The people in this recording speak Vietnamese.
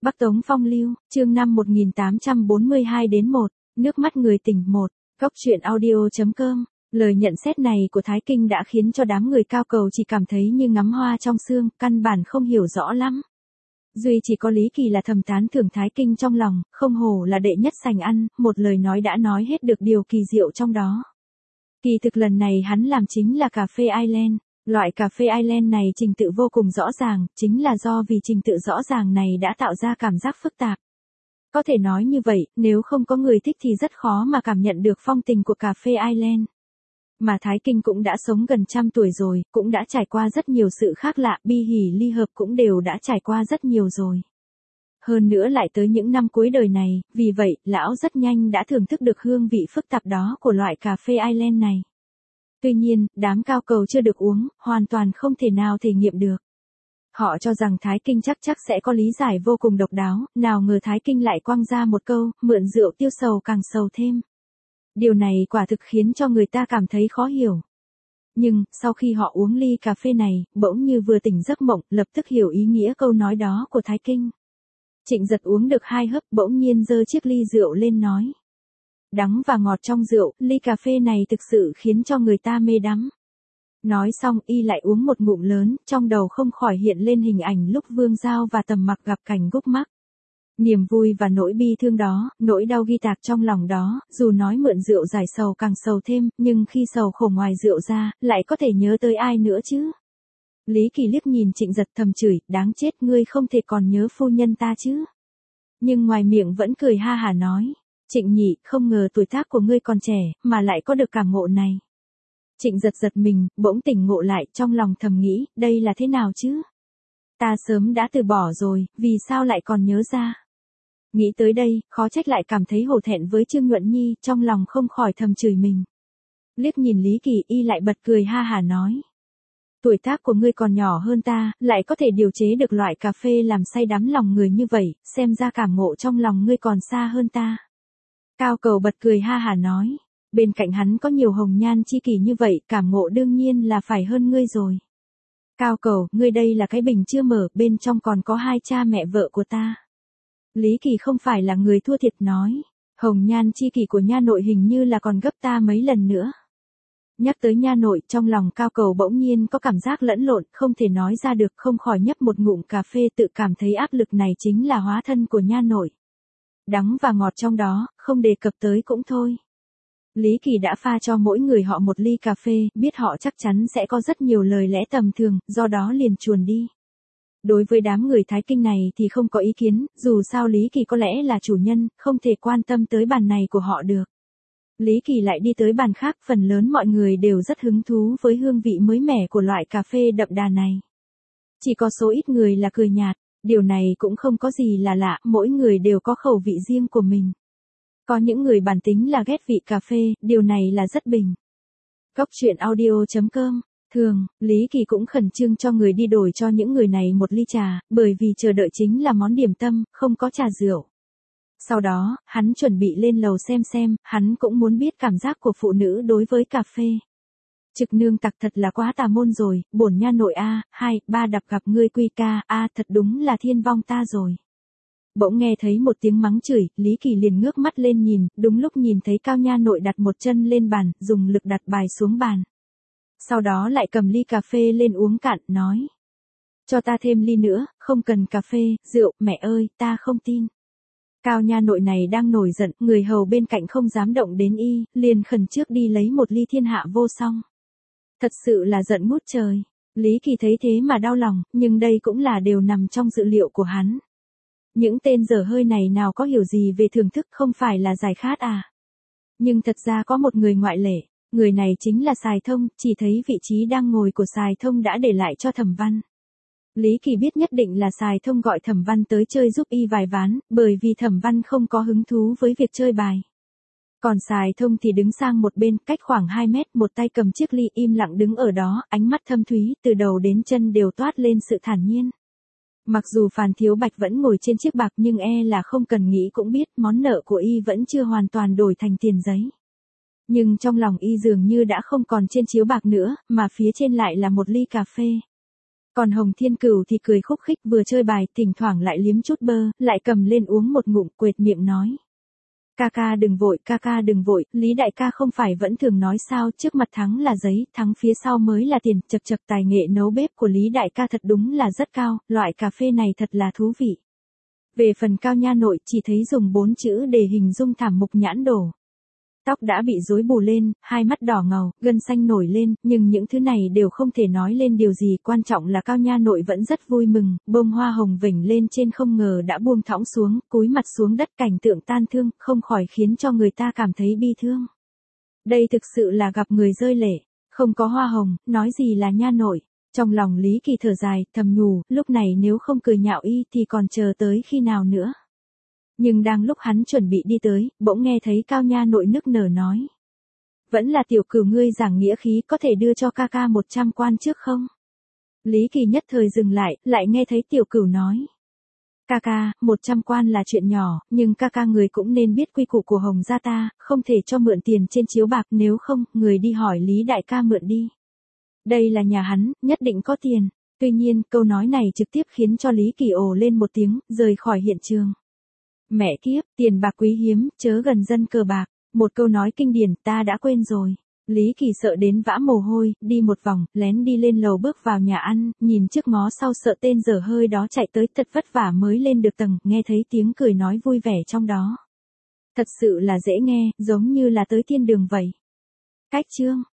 Bắc Tống Phong Lưu, chương 5 1842-1, nước mắt người tỉnh 1, Cóc truyện audio.com. Lời nhận xét này của Thái Kinh đã khiến cho đám người cao cầu chỉ cảm thấy như ngắm hoa trong sương, căn bản không hiểu rõ lắm. Duy chỉ có Lý Kỳ là thầm tán thưởng Thái Kinh trong lòng, không hổ là đệ nhất sành ăn, một lời nói đã nói hết được điều kỳ diệu trong đó. Kỳ thực lần này hắn làm chính là cà phê Ireland. Loại cà phê Ireland này trình tự vô cùng rõ ràng, chính là do vì trình tự rõ ràng này đã tạo ra cảm giác phức tạp. Có thể nói như vậy, nếu không có người thích thì rất khó mà cảm nhận được phong tình của cà phê Ireland. Mà Thái Kinh cũng đã sống gần 100 tuổi rồi, cũng đã trải qua rất nhiều sự khác lạ, bi hỉ ly hợp cũng đều đã trải qua rất nhiều rồi. Hơn nữa lại tới những năm cuối đời này, vì vậy, lão rất nhanh đã thưởng thức được hương vị phức tạp đó của loại cà phê Ireland này. Tuy nhiên, đám cao cầu chưa được uống, hoàn toàn không thể nào thể nghiệm được. Họ cho rằng Thái Kinh chắc sẽ có lý giải vô cùng độc đáo, nào ngờ Thái Kinh lại quăng ra một câu, mượn rượu tiêu sầu càng sầu thêm. Điều này quả thực khiến cho người ta cảm thấy khó hiểu. Nhưng, sau khi họ uống ly cà phê này, bỗng như vừa tỉnh giấc mộng, lập tức hiểu ý nghĩa câu nói đó của Thái Kinh. Trịnh Giật uống được 2 hớp, bỗng nhiên giơ chiếc ly rượu lên nói. Đắng và ngọt trong rượu, ly cà phê này thực sự khiến cho người ta mê đắm. Nói xong y lại uống một ngụm lớn, trong đầu không khỏi hiện lên hình ảnh lúc Vương Giao và Tầm Mặc gặp cảnh gúc mắc. Niềm vui và nỗi bi thương đó, nỗi đau ghi tạc trong lòng đó, dù nói mượn rượu giải sầu càng sầu thêm, nhưng khi sầu khổ ngoài rượu ra, lại có thể nhớ tới ai nữa chứ? Lý Kỳ liếc nhìn Trịnh Giật thầm chửi, đáng chết ngươi không thể còn nhớ phu nhân ta chứ? Nhưng ngoài miệng vẫn cười ha hả nói. Trịnh nhị, không ngờ tuổi tác của ngươi còn trẻ, mà lại có được cảm ngộ này. Trịnh Giật giật mình, bỗng tỉnh ngộ lại, trong lòng thầm nghĩ, đây là thế nào chứ? Ta sớm đã từ bỏ rồi, vì sao lại còn nhớ ra? Nghĩ tới đây, khó trách lại cảm thấy hổ thẹn với Trương Nhuận Nhi, trong lòng không khỏi thầm chửi mình. Liếc nhìn Lý Kỳ, y lại bật cười ha hả nói. Tuổi tác của ngươi còn nhỏ hơn ta, lại có thể điều chế được loại cà phê làm say đắm lòng người như vậy, xem ra cảm ngộ trong lòng ngươi còn xa hơn ta. Cao cầu bật cười ha hả nói, bên cạnh hắn có nhiều hồng nhan chi kỷ như vậy, cảm ngộ đương nhiên là phải hơn ngươi rồi. Cao cầu, ngươi đây là cái bình chưa mở, bên trong còn có 2 cha mẹ vợ của ta. Lý Kỳ không phải là người thua thiệt nói, hồng nhan chi kỷ của nha nội hình như là còn gấp ta mấy lần nữa. Nhắc tới nha nội, trong lòng cao cầu bỗng nhiên có cảm giác lẫn lộn, không thể nói ra được, không khỏi nhấp một ngụm cà phê, tự cảm thấy áp lực này chính là hóa thân của nha nội. Đắng và ngọt trong đó, không đề cập tới cũng thôi. Lý Kỳ đã pha cho mỗi người họ một ly cà phê, biết họ chắc chắn sẽ có rất nhiều lời lẽ tầm thường, do đó liền chuồn đi. Đối với đám người Thái Kinh này thì không có ý kiến, dù sao Lý Kỳ có lẽ là chủ nhân, không thể quan tâm tới bàn này của họ được. Lý Kỳ lại đi tới bàn khác, phần lớn mọi người đều rất hứng thú với hương vị mới mẻ của loại cà phê đậm đà này. Chỉ có số ít người là cười nhạt, điều này cũng không có gì là lạ, mỗi người đều có khẩu vị riêng của mình. Có những người bản tính là ghét vị cà phê, điều này là rất bình. Cóc truyện audio.com. Thường, Lý Kỳ cũng khẩn trương cho người đi đổi cho những người này một ly trà, bởi vì chờ đợi chính là món điểm tâm, không có trà rượu. Sau đó, hắn chuẩn bị lên lầu xem, hắn cũng muốn biết cảm giác của phụ nữ đối với cà phê. Trực nương tặc thật là quá tà môn rồi, bổn nha nội a, 2, 3 đập gặp ngươi quy ca, a thật đúng là thiên vong ta rồi. Bỗng nghe thấy một tiếng mắng chửi, Lý Kỳ liền ngước mắt lên nhìn, đúng lúc nhìn thấy cao nha nội đặt một chân lên bàn, dùng lực đặt bài xuống bàn. Sau đó lại cầm ly cà phê lên uống cạn, nói. Cho ta thêm ly nữa, không cần cà phê, rượu, mẹ ơi, ta không tin. Cao nha nội này đang nổi giận, người hầu bên cạnh không dám động đến y, liền khẩn trước đi lấy một ly thiên hạ vô song. Thật sự là giận ngút trời. Lý Kỳ thấy thế mà đau lòng, nhưng đây cũng là đều nằm trong dự liệu của hắn. Những tên dở hơi này nào có hiểu gì về thưởng thức, không phải là giải khát à. Nhưng thật ra có một người ngoại lệ, người này chính là Sài Thông, chỉ thấy vị trí đang ngồi của Sài Thông đã để lại cho Thẩm Văn. Lý Kỳ biết nhất định là Sài Thông gọi Thẩm Văn tới chơi giúp y vài ván, bởi vì Thẩm Văn không có hứng thú với việc chơi bài. Còn Sài Thông thì đứng sang một bên, cách khoảng 2 mét, một tay cầm chiếc ly im lặng đứng ở đó, ánh mắt thâm thúy, từ đầu đến chân đều toát lên sự thản nhiên. Mặc dù Phàn Thiếu Bạch vẫn ngồi trên chiếc bạc nhưng là không cần nghĩ cũng biết món nợ của y vẫn chưa hoàn toàn đổi thành tiền giấy. Nhưng trong lòng y dường như đã không còn trên chiếu bạc nữa, mà phía trên lại là một ly cà phê. Còn Hồng Thiên Cửu thì cười khúc khích vừa chơi bài thỉnh thoảng lại liếm chút bơ, lại cầm lên uống một ngụm quệt miệng nói. Ca ca đừng vội, Lý đại ca không phải vẫn thường nói sao, trước mặt thắng là giấy, thắng phía sau mới là tiền, chật chật tài nghệ nấu bếp của Lý đại ca thật đúng là rất cao, loại cà phê này thật là thú vị. Về phần Cao nha nội chỉ thấy dùng 4 chữ để hình dung thảm mục nhãn đổ. Tóc đã bị rối bù lên, hai mắt đỏ ngầu, gân xanh nổi lên, nhưng những thứ này đều không thể nói lên điều gì, quan trọng là Cao nha nội vẫn rất vui mừng, bông hoa hồng vểnh lên trên không ngờ đã buông thõng xuống, cúi mặt xuống đất, cảnh tượng tan thương, không khỏi khiến cho người ta cảm thấy bi thương. Đây thực sự là gặp người rơi lệ, không có hoa hồng, nói gì là nha nội. Trong lòng Lý Kỳ thở dài, thầm nhủ, lúc này nếu không cười nhạo y thì còn chờ tới khi nào nữa. Nhưng đang lúc hắn chuẩn bị đi tới, bỗng nghe thấy Cao nha nội nức nở nói. Vẫn là Tiểu Cửu ngươi giảng nghĩa khí, có thể đưa cho ca ca 100 quan trước không? Lý Kỳ nhất thời dừng lại nghe thấy Tiểu Cửu nói. Ca ca, 100 quan là chuyện nhỏ, nhưng ca ca người cũng nên biết quy củ của Hồng gia ta, không thể cho mượn tiền trên chiếu bạc, nếu không, người đi hỏi Lý đại ca mượn đi. Đây là nhà hắn, nhất định có tiền. Tuy nhiên, câu nói này trực tiếp khiến cho Lý Kỳ ồ lên một tiếng, rời khỏi hiện trường. Mẹ kiếp, tiền bạc quý hiếm, chớ gần dân cờ bạc. Một câu nói kinh điển, ta đã quên rồi. Lý Kỳ sợ đến vã mồ hôi, đi một vòng, lén đi lên lầu bước vào nhà ăn, nhìn trước ngó sau sợ tên dở hơi đó chạy tới, thật vất vả mới lên được tầng, nghe thấy tiếng cười nói vui vẻ trong đó. Thật sự là dễ nghe, giống như là tới thiên đường vậy. Cách chương